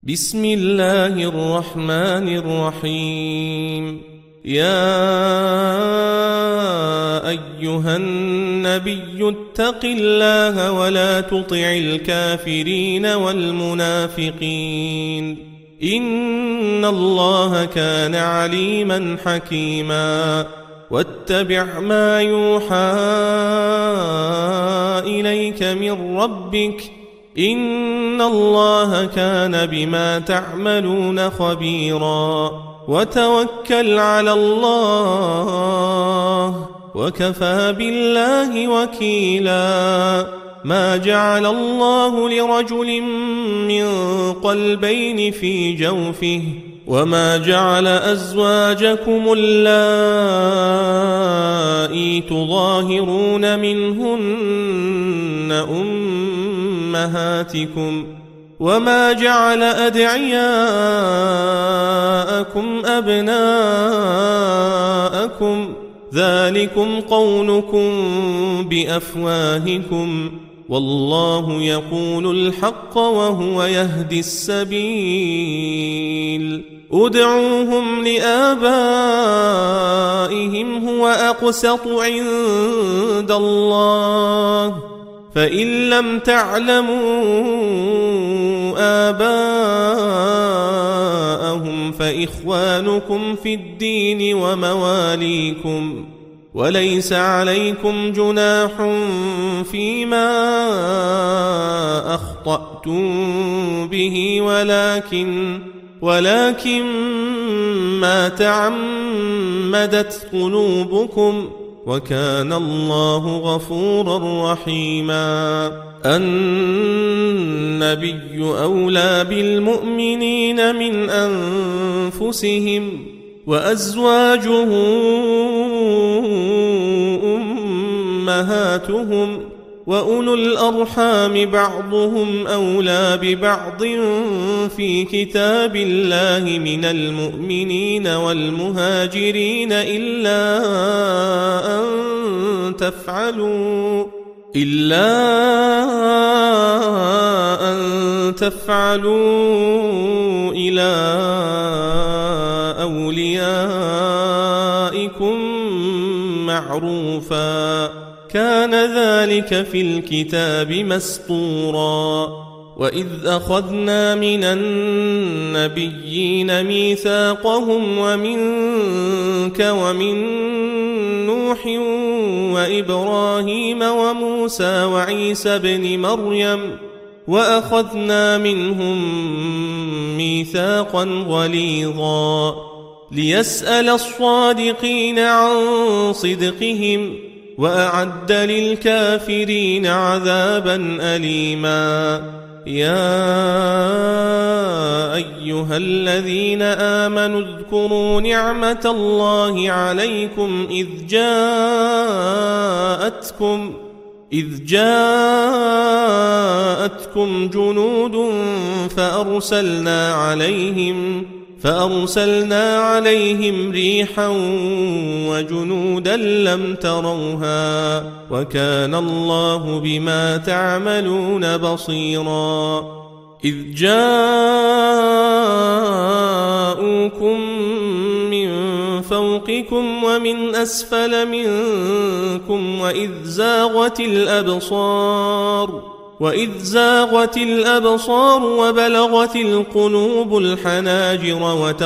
بسم الله الرحمن الرحيم. يا أيها النبي اتق الله ولا تطع الكافرين والمنافقين إن الله كان عليما حكيما. واتبع ما يوحى إليك من ربك إن الله كان بما تعملون خبيرا. وتوكل على الله وكفى بالله وكيلا. ما جعل الله لرجل من قلبين في جوفه وما جعل أزواجكم اللائي تظاهرون منهن أمهاتكم وما جعل أدعياءكم أبناءكم ذلكم قولكم بأفواهكم والله يقول الحق وهو يهدي السبيل. ادعوهم لآبائهم هو أقسط عند الله فإن لم تعلموا آباءهم فإخوانكم في الدين ومواليكم وليس عليكم جناح فيما أخطأتم به ولكن ما تعمدت قلوبكم وكان الله غفورا رحيما. النبي أولى بالمؤمنين من أنفسهم وأزواجه أمهاتهم وأولو الأرحام بعضهم أولى ببعض في كتاب الله من المؤمنين والمهاجرين إلا أن تفعلوا إلى أوليائكم معروفا كان ذلك في الكتاب مسطورا. وإذ أخذنا من النبيين ميثاقهم ومنك ومن نوح وإبراهيم وموسى وعيسى بن مريم وأخذنا منهم ميثاقا غليظا ليسأل الصادقين عن صدقهم وأعد للكافرين عذابا أليما. يا أيها الذين آمنوا اذكروا نعمة الله عليكم إذ جاءتكم جنود فأرسلنا عليهم ريحا وجنودا لم تروها وكان الله بما تعملون بصيرا. إذ جاءوكم من فوقكم ومن أسفل منكم وإذ زاغت الأبصار وبلغت القلوب الحناجر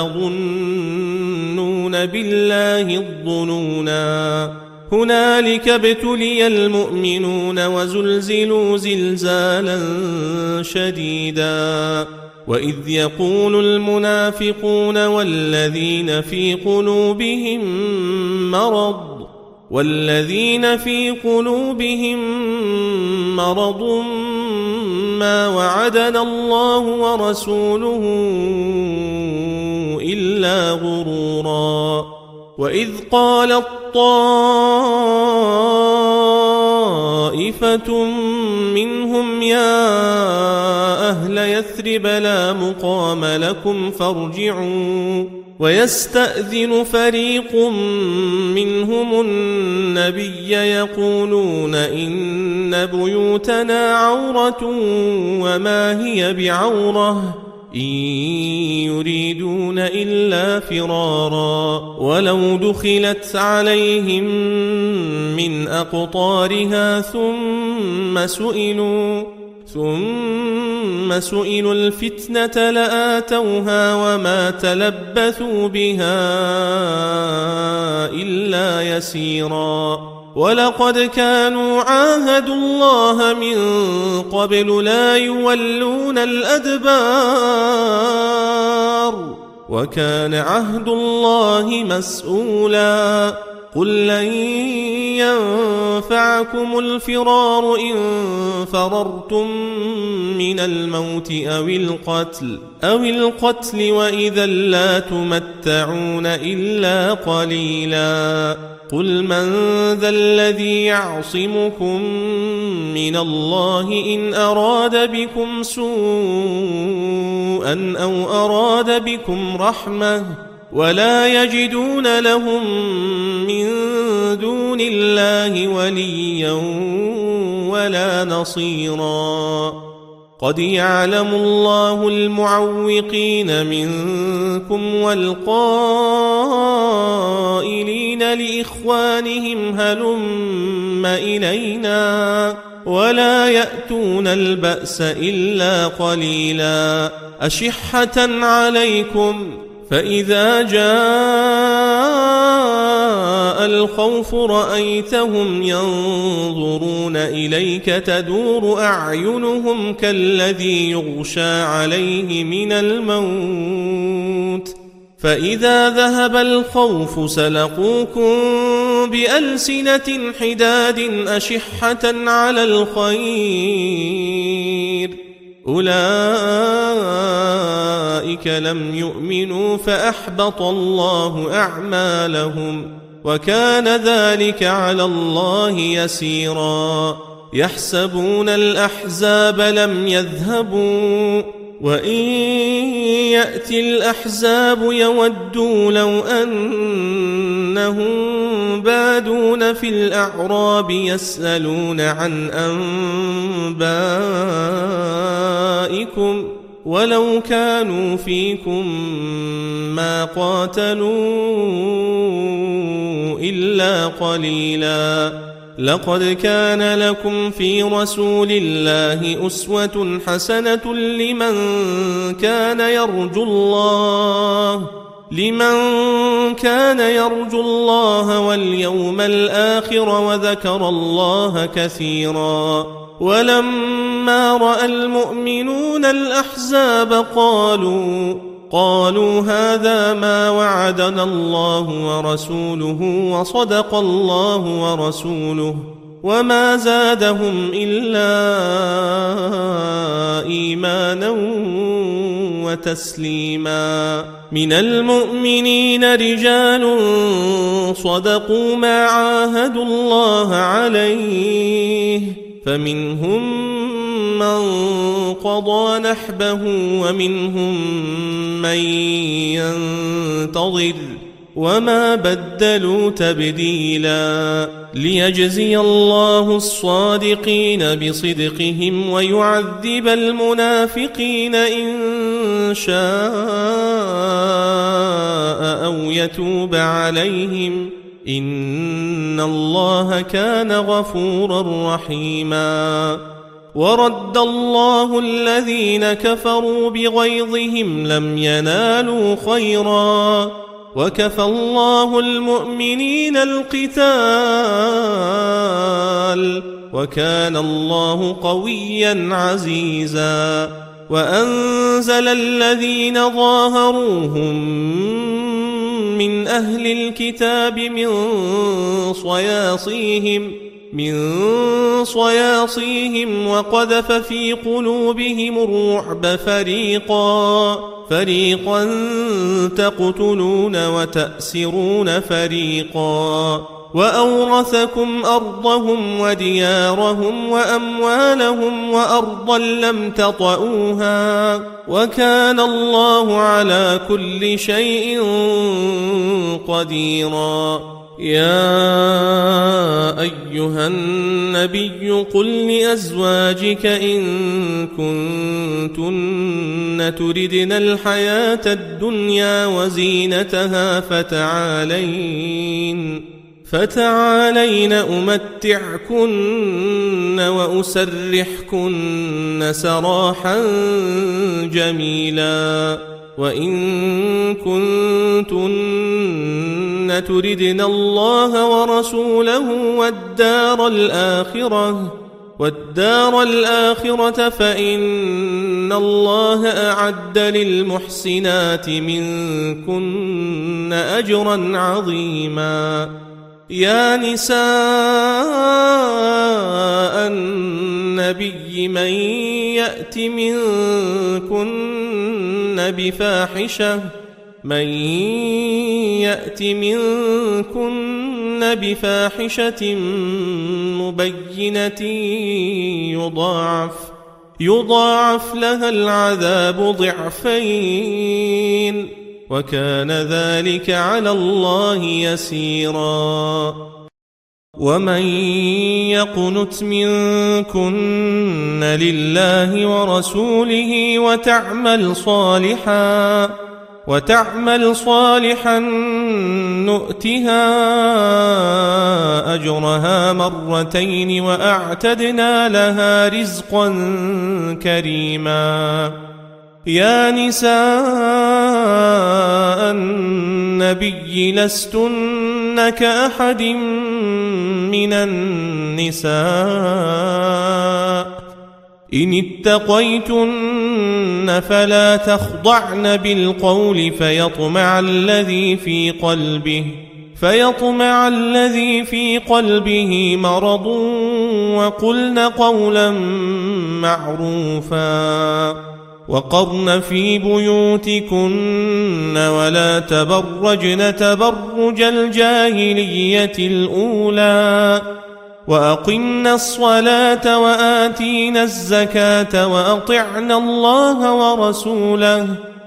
وتظنون بالله الظنونا. هنالك ابتلي المؤمنون وزلزلوا زلزالا شديدا. وإذ يقول المنافقون والذين في قلوبهم مرض ما وعدنا الله ورسوله إلا غرورا. وإذ قالت طائفة منهم يا أهل يثرب لا مقام لكم فارجعوا ويستأذن فريق منهم النبي يقولون إن بيوتنا عورة وما هي بعورة إن يريدون إلا فرارا ولو دخلت عليهم من أقطارها ثم سئلوا الفتنة لآتوها وما تلبثوا بها إلا يسيرا ولقد كانوا عاهدوا الله من قبل لا يولون الأدبار وكان عهد الله مسؤولا قل لن ينفعكم الفرار إن فررتم من الموت أو القتل وإذا لا تمتعون إلا قليلا قل من ذا الذي يعصمكم من الله إن أراد بكم سوءا أو أراد بكم رحمة ولا يجدون لهم من دون الله وليا ولا نصيرا قد يعلم الله المعوقين منكم والقائلين لإخوانهم هلم إلينا ولا يأتون البأس إلا قليلا أشحة عليكم فإذا جاء الخوف رأيتهم ينظرون إليك تدور أعينهم كالذي يغشى عليه من الموت فإذا ذهب الخوف سلقوكم بألسنة حداد أشحة على الخير أولئك لم يؤمنوا فأحبط الله أعمالهم وكان ذلك على الله يسيرا يحسبون الأحزاب لم يذهبوا وإن يأتي الأحزاب يودوا لو أنهم بادون في الأعراب يسألون عن أنبائكم ولو كانوا فيكم ما قاتلوا إلا قليلا لقد كان لكم في رسول الله أسوة حسنة لمن كان يرجو الله واليوم الآخر وذكر الله كثيرا ولما رأى المؤمنون الأحزاب قالوا هذا ما وعدنا الله ورسوله وصدق الله ورسوله وما زادهم إلا إيمانا وتسليما من المؤمنين رجال صدقوا ما عاهدوا الله عليه فمنهم من قضى نحبه ومنهم من ينتظر وما بدلوا تبديلا ليجزي الله الصادقين بصدقهم ويعذب المنافقين إن شاء أو يتوب عليهم إن الله كان غفورا رحيما ورد الله الذين كفروا بغيظهم لم ينالوا خيرا وكفى الله المؤمنين القتال وكان الله قويا عزيزا وأنزل الذين ظاهروهم من أهل الكتاب من صياصيهم وقذف في قلوبهم الرعب فريقا تقتلون وتأسرون فريقا وأورثكم أرضهم وديارهم وأموالهم وأرضا لم تطئوها وكان الله على كل شيء قديرا يا أيها النبي قل لأزواجك إن كنتن تردن الحياة الدنيا وزينتها فتعالين أمتعكن وأسرحكن سراحا جميلا وإن كنتن تردن الله ورسوله والدار الآخرة فإن الله أعد للمحسنات منكن أجرا عظيما. يا نساء النبي من يأت منكن بفاحشة مبينة يضاعف لها العذاب ضعفين وكان ذلك على الله يسيرا. ومن يقنت منكن لله ورسوله وتعمل صالحا نؤتها أجرها مرتين وأعتدنا لها رزقا كريما. يا نساء النبي لستن كأحد من النساء إن اتقيتن فلا تخضعن بالقول فيطمع الذي في قلبه مرض وقلن قولا معروفا. وقرن في بيوتكن ولا تبرجن تبرج الجاهلية الأولى وأقمنا الصلاة وآتينا الزكاة وأطعنا الله ورسوله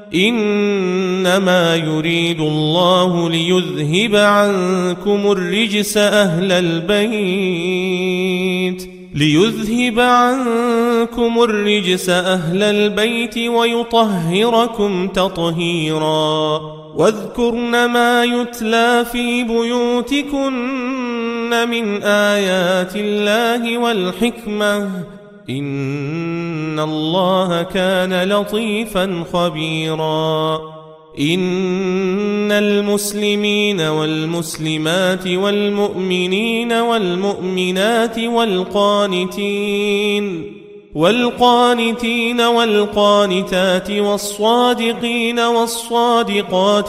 إنما يريد الله ليذهب عنكم الرجس أهل البيت ويطهركم تطهيرا. واذكرن ما يتلى في بيوتكن من آيات الله والحكمة إن الله كان لطيفا خبيرا. إن المسلمين والمسلمات والمؤمنين والمؤمنات والقانتين والقانتات والصادقين والصادقات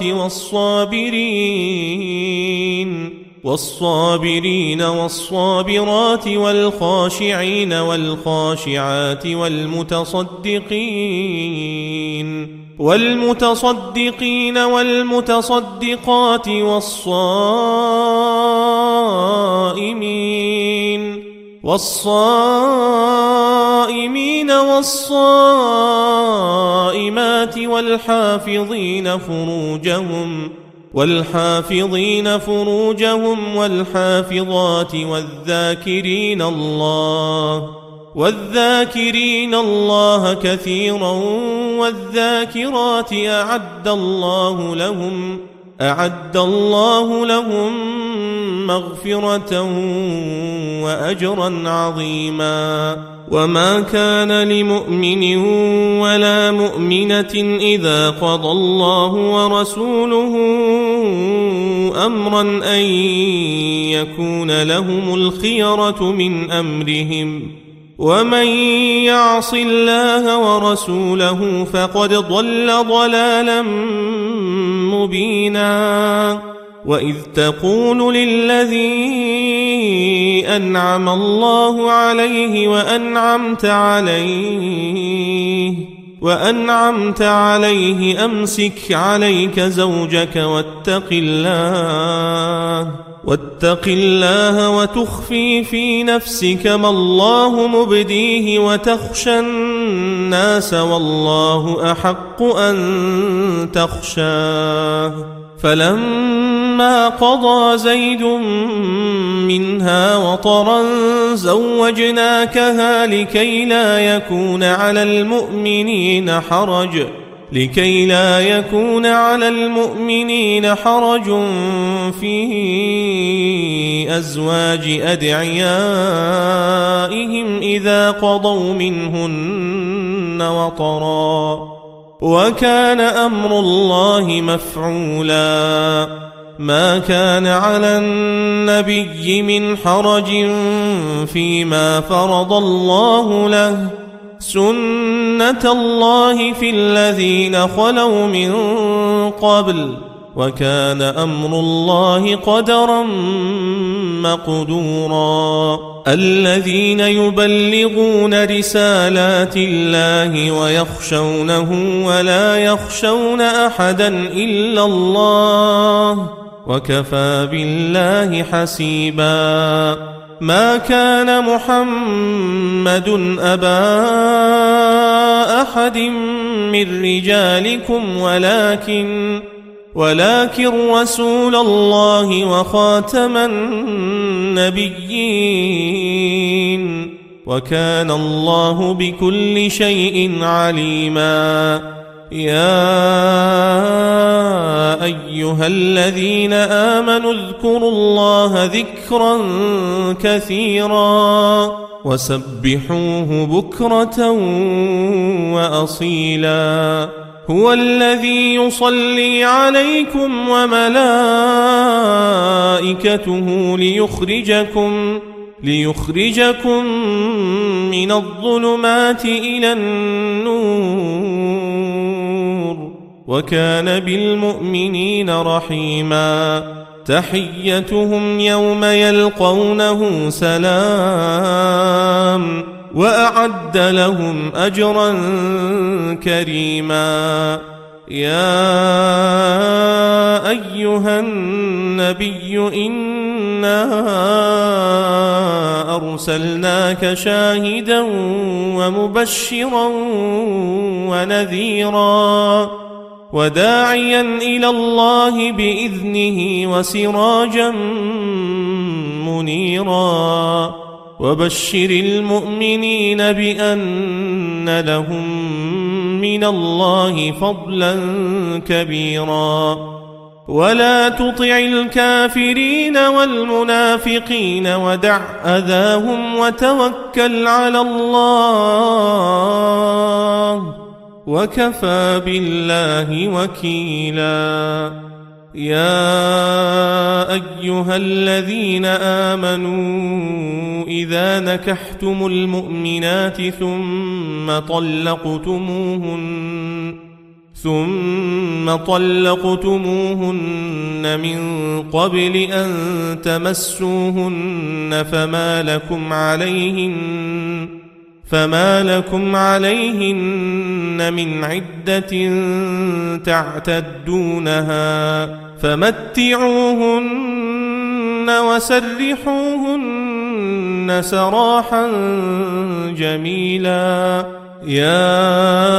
والصابرين والصابرات والخاشعين والخاشعات والمتصدقين والمتصدقات والصائمين والصائمات والحافظين فروجهم والحافظات والذاكرين الله كثيرا والذاكرات أعد الله لهم مغفرة وأجرا عظيما. وما كان لمؤمن ولا مؤمنة إذا قضى الله ورسوله أمرا أن يكون لهم الخيرة من أمرهم ومن يعص الله ورسوله فقد ضل ضلالا مبينا. وإذ تقول للذي أنعم الله عليه وأنعمت عليه أمسك عليك زوجك واتق الله وتخفي في نفسك ما الله مبديه وتخشى الناس والله أحق أن تخشاه. فلما فلما قضى زيد منها وطرا زوجناكها لكي لا يكون على المؤمنين حرج في أزواج أدعيائهم إذا قضوا منهن وطرا وكان أمر الله مفعولا ما كان على النبي من حرج فيما فرض الله له سنة الله في الذين خلوا من قبل وكان أمر الله قدرا مقدورا الذين يبلغون رسالات الله ويخشونه ولا يخشون أحدا إلا الله وكفى بالله حسيبا ما كان محمد أبا أحد من رجالكم ولكن رسول الله وخاتم النبيين وكان الله بكل شيء عليما يا أيها الذين آمنوا اذكروا الله ذكرا كثيرا وسبحوه بكرة وأصيلا هو الذي يصلي عليكم وملائكته ليخرجكم من الظلمات إلى النور وكان بالمؤمنين رحيما تحيتهم يوم يلقونه سلام وأعد لهم أجرا كريما يا أيها النبي إنا أرسلناك شاهدا ومبشرا ونذيرا وداعيا إلى الله بإذنه وسراجا منيرا وبشر المؤمنين بأن لهم من الله فضلا كبيرا ولا تطع الكافرين والمنافقين ودع أذاهم وتوكل على الله وكفى بالله وكيلا يا أيها الذين آمنوا إذا نكحتم المؤمنات ثم طلقتموهن من قبل أن تمسوهن فما لكم عليهن من عدة تعتدونها فمتعوهن وسرحوهن سراحا جميلا يا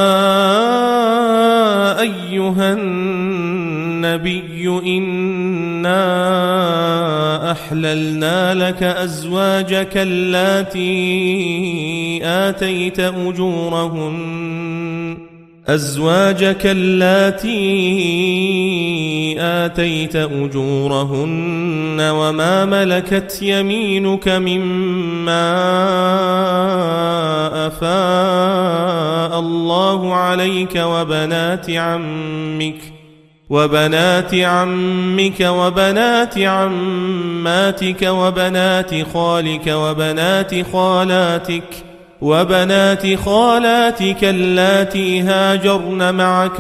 أيها النبي إنا أحللنا لك أزواجك اللاتي آتيت أجورهن وما ملكت يمينك مما أفاء الله عليك وبنات عمك وبنات عماتك وبنات خالك وبنات خالاتك اللاتي هاجرن معك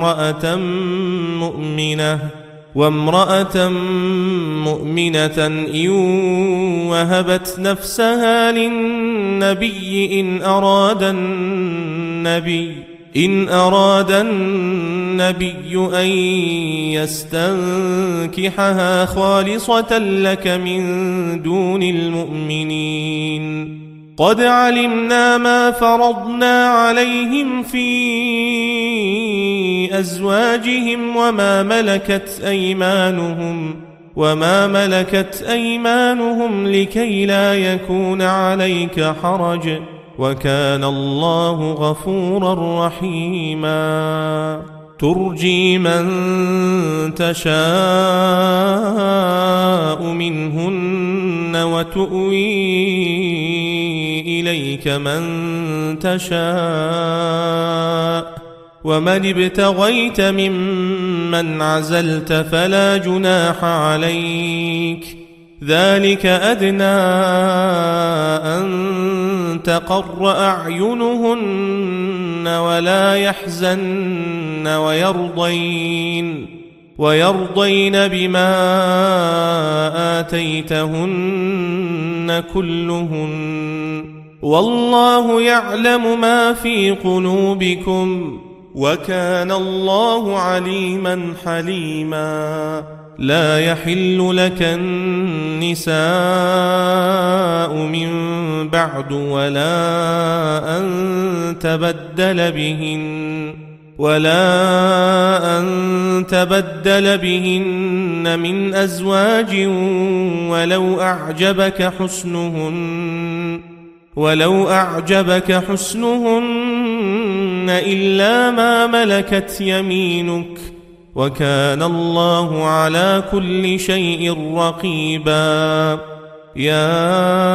وامرأة مؤمنة إن وهبت نفسها للنبي إن أراد النبي أن يستنكحها خالصة لك من دون المؤمنين قد علمنا ما فرضنا عليهم في أزواجهم وما ملكت أيمانهم لكي لا يكون عليك حرج، وكان الله غفورا رحيما. ترجي من تشاء منهن وتؤوي إليك من تشاء، ومن ابتغيت ممن عزلت فلا جناح عليك، ذلك أدنى أن تقر أعينهن ولا يحزن ويرضين بما آتيتهن كلهن، والله يعلم ما في قلوبكم، وكان الله عليما حليما. لا يحل لك النساء من بعد ولا أن تبدل بهن من أزواج ولو أعجبك حسنهن إلا ما ملكت يمينك، وكان الله على كل شيء رقيبا. يا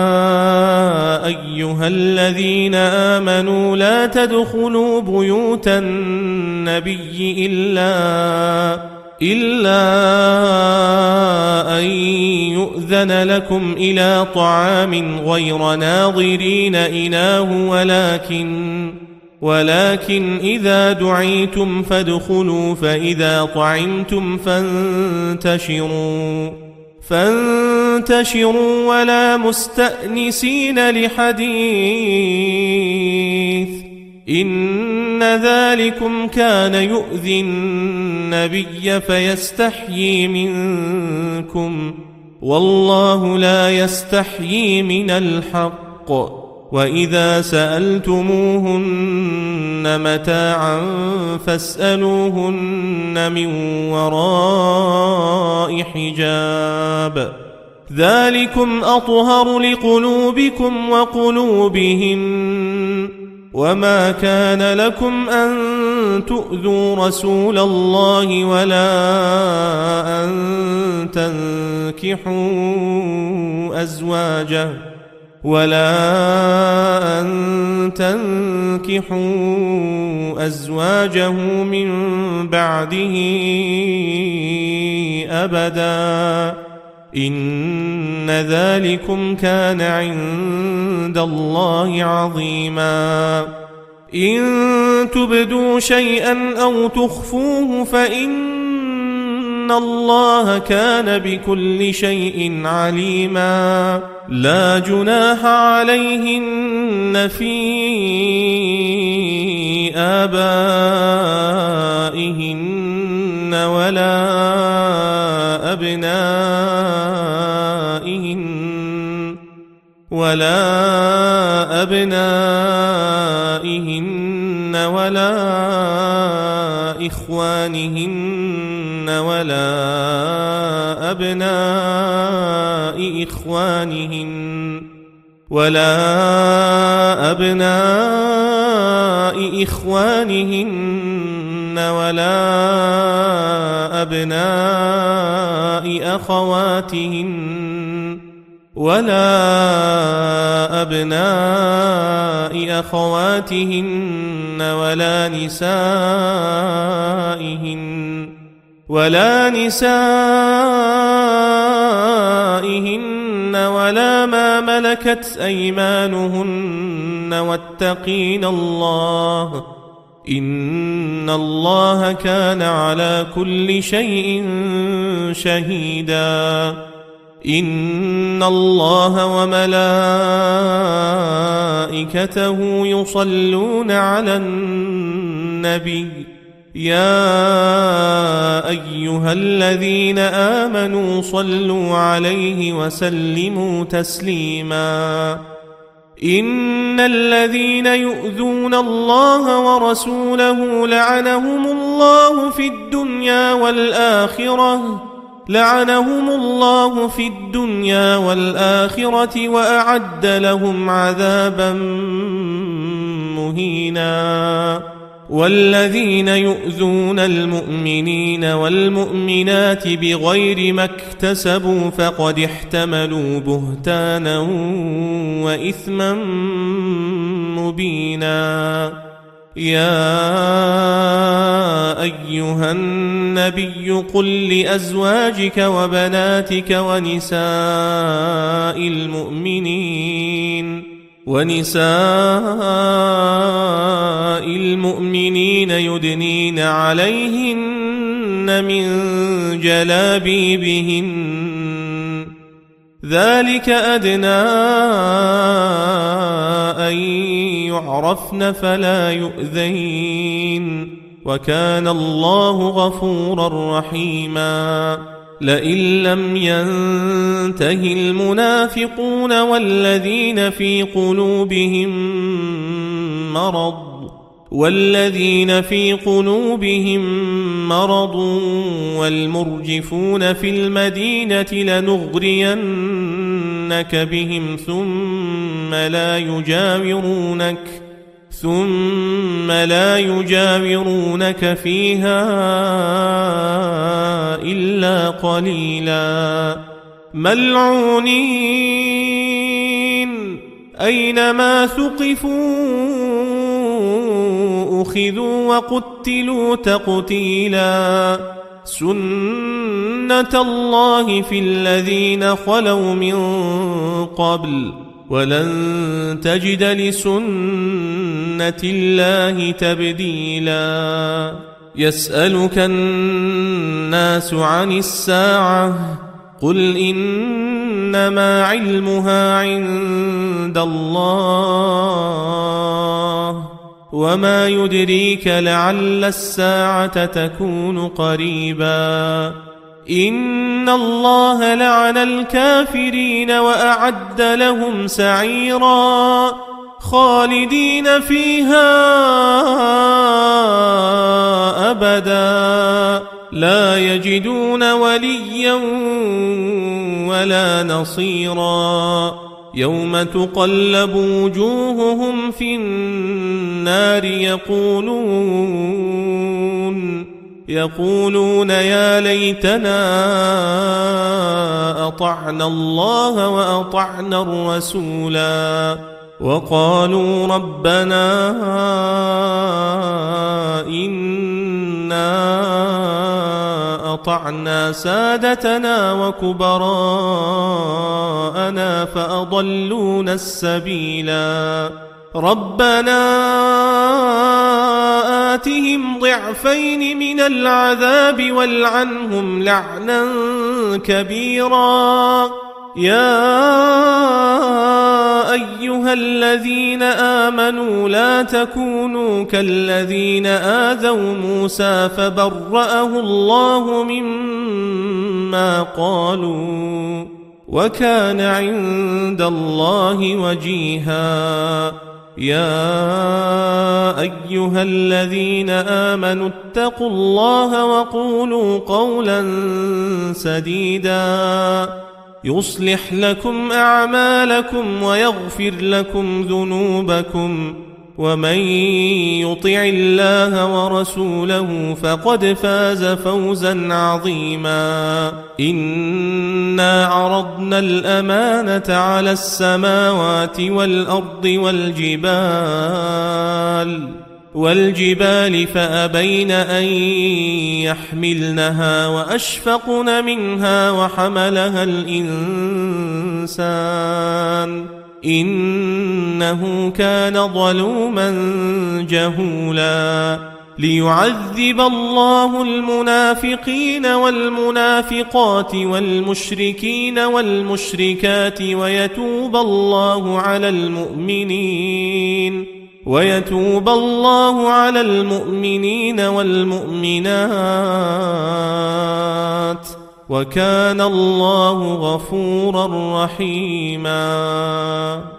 أيها الذين آمنوا لا تدخلوا بيوت النبي إلا أن يؤذن لكم إلى طعام غير ناظرين إناه، ولكن إذا دعيتم فادخلوا، فإذا طعمتم فانتشروا ولا مستأنسين لحديث، إن ذلكم كان يؤذي النبي فيستحيي منكم، والله لا يستحيي من الحق. وإذا سألتموهن متاعا فاسألوهن من وراء حجاب، ذلكم أطهر لقلوبكم وقلوبهن. وما كان لكم أن تؤذوا رسول الله ولا أن تنكحوا أزواجه من بعده أبدا، إن ذلكم كان عند الله عظيما. إن تبدوا شيئا أو تخفوه فإن الله كان بكل شيء عليما. لا جناح عليهن في آبائهن ولا أبنائهن ولا إخوانهن ولا أبناء إخوانهن ولا أبناء أخواتهن ولا نسائهن ولا ما ملكت أيمانهن، واتقين الله، إن الله كان على كل شيء شهيدا. إن الله وملائكته يصلون على النبي، يا أيها الذين آمنوا صلوا عليه وسلموا تسليما. إن الذين يؤذون الله ورسوله لعنهم الله في الدنيا والآخرة وأعد لهم عذابا مهينا والذين يؤذون المؤمنين والمؤمنات بغير ما اكتسبوا فقد احتملوا بهتانا وإثما مبينا يا أيها النبي قل لأزواجك وبناتك ونساء المؤمنين يدنين عليهن من جلابيبهن ذلك أدنى أن يعرفن فلا يؤذين وكان الله غفورا رحيما لئن لم ينته المنافقون والذين في قلوبهم مرض والمرجفون في المدينة لنغرينك بهم ثم لا يجاورونك فيها إلا قليلا ملعونين أينما ثقفوا أخذوا وقتلوا تقتيلا سنة الله في الذين خلوا من قبل ولن تجد لسنة الله تبديلا يسألك الناس عن الساعة قل إنما علمها عند الله وما يدريك لعل الساعة تكون قريبا إن الله لعن الكافرين وأعد لهم سعيرا خالدين فيها أبدا لا يجدون وليا ولا نصيرا يوم تقلب وجوههم في النار يقولون يا ليتنا أطعنا الله وأطعنا الرسولا وقالوا ربنا إنا أطعنا سادتنا وكبراءنا فأضلونا السبيلا ربنا آتهم ضعفين من العذاب والعنهم لعنا كبيرا يا أيها الذين آمنوا لا تكونوا كالذين آذوا موسى فبرأه الله مما قالوا وكان عند الله وجيها يا أيها الذين آمنوا اتقوا الله وقولوا قولا سديدا يصلح لكم أعمالكم ويغفر لكم ذنوبكم ومن يطع الله ورسوله فقد فاز فوزا عظيما إنا عرضنا الأمانة على السماوات والأرض والجبال فأبين أن يحملنها وأشفقن منها وحملها الإنسان إنه كان ظلوما جهولا ليعذب الله المنافقين والمنافقات والمشركين والمشركات ويتوب الله على المؤمنين والمؤمنات وكان الله غفورا رحيما